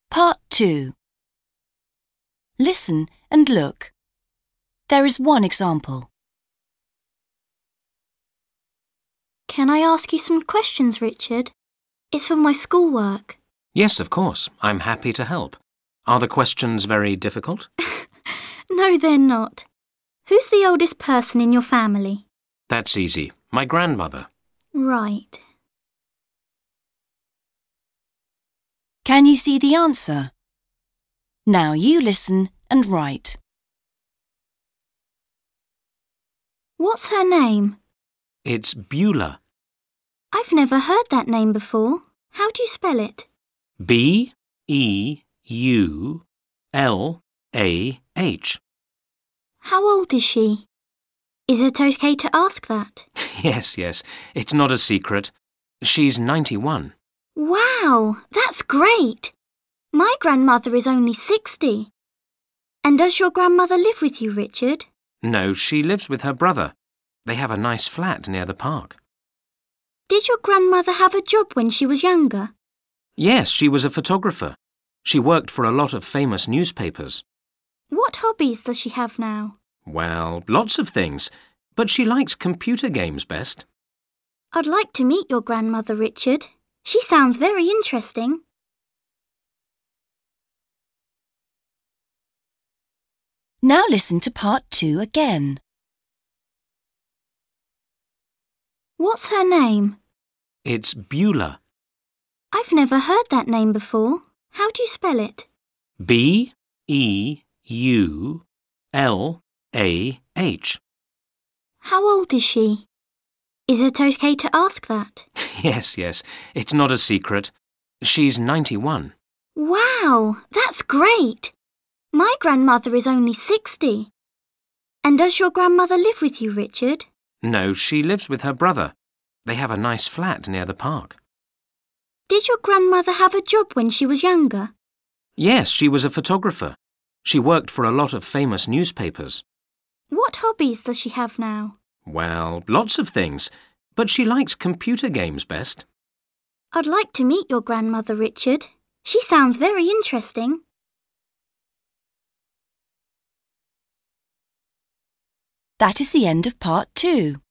Part 2. Listen and look. There is one example. Can I ask you some questions, Richard? It's for my schoolwork. Yes, of course. I'm happy to help. Are the questions very difficult? No, they're not. Who's the oldest person in your family? That's easy. My grandmother. Right. Can you see the answer? Now you listen and write. What's her name? It's Beulah. I've never heard that name before. How do you spell it? B-E-U-L-A-H. How old is she? Is it okay to ask that? Yes. It's not a secret. She's 91. Wow, that's great. My grandmother is only 60. And does your grandmother live with you, Richard? No, she lives with her brother. They have a nice flat near the park. Did your grandmother have a job when she was younger? Yes, she was a photographer. She worked for a lot of famous newspapers. What hobbies does she have now? Well, lots of things, but she likes computer games best. I'd like to meet your grandmother, Richard. She sounds very interesting. Now listen to part 2 again. What's her name? It's Beulah. I've never heard that name before. How do you spell it? B-E-U-L-A-H. How old is she? Is it okay to ask that? Yes. It's not a secret. She's 91. Wow, that's great. My grandmother is only 60. And does your grandmother live with you, Richard? No, she lives with her brother. They have a nice flat near the park. Did your grandmother have a job when she was younger? Yes, she was a photographer. She worked for a lot of famous newspapers. What hobbies does she have now? Well, lots of things, but she likes computer games best. I'd like to meet your grandmother, Richard. She sounds very interesting. That is the end of part 2.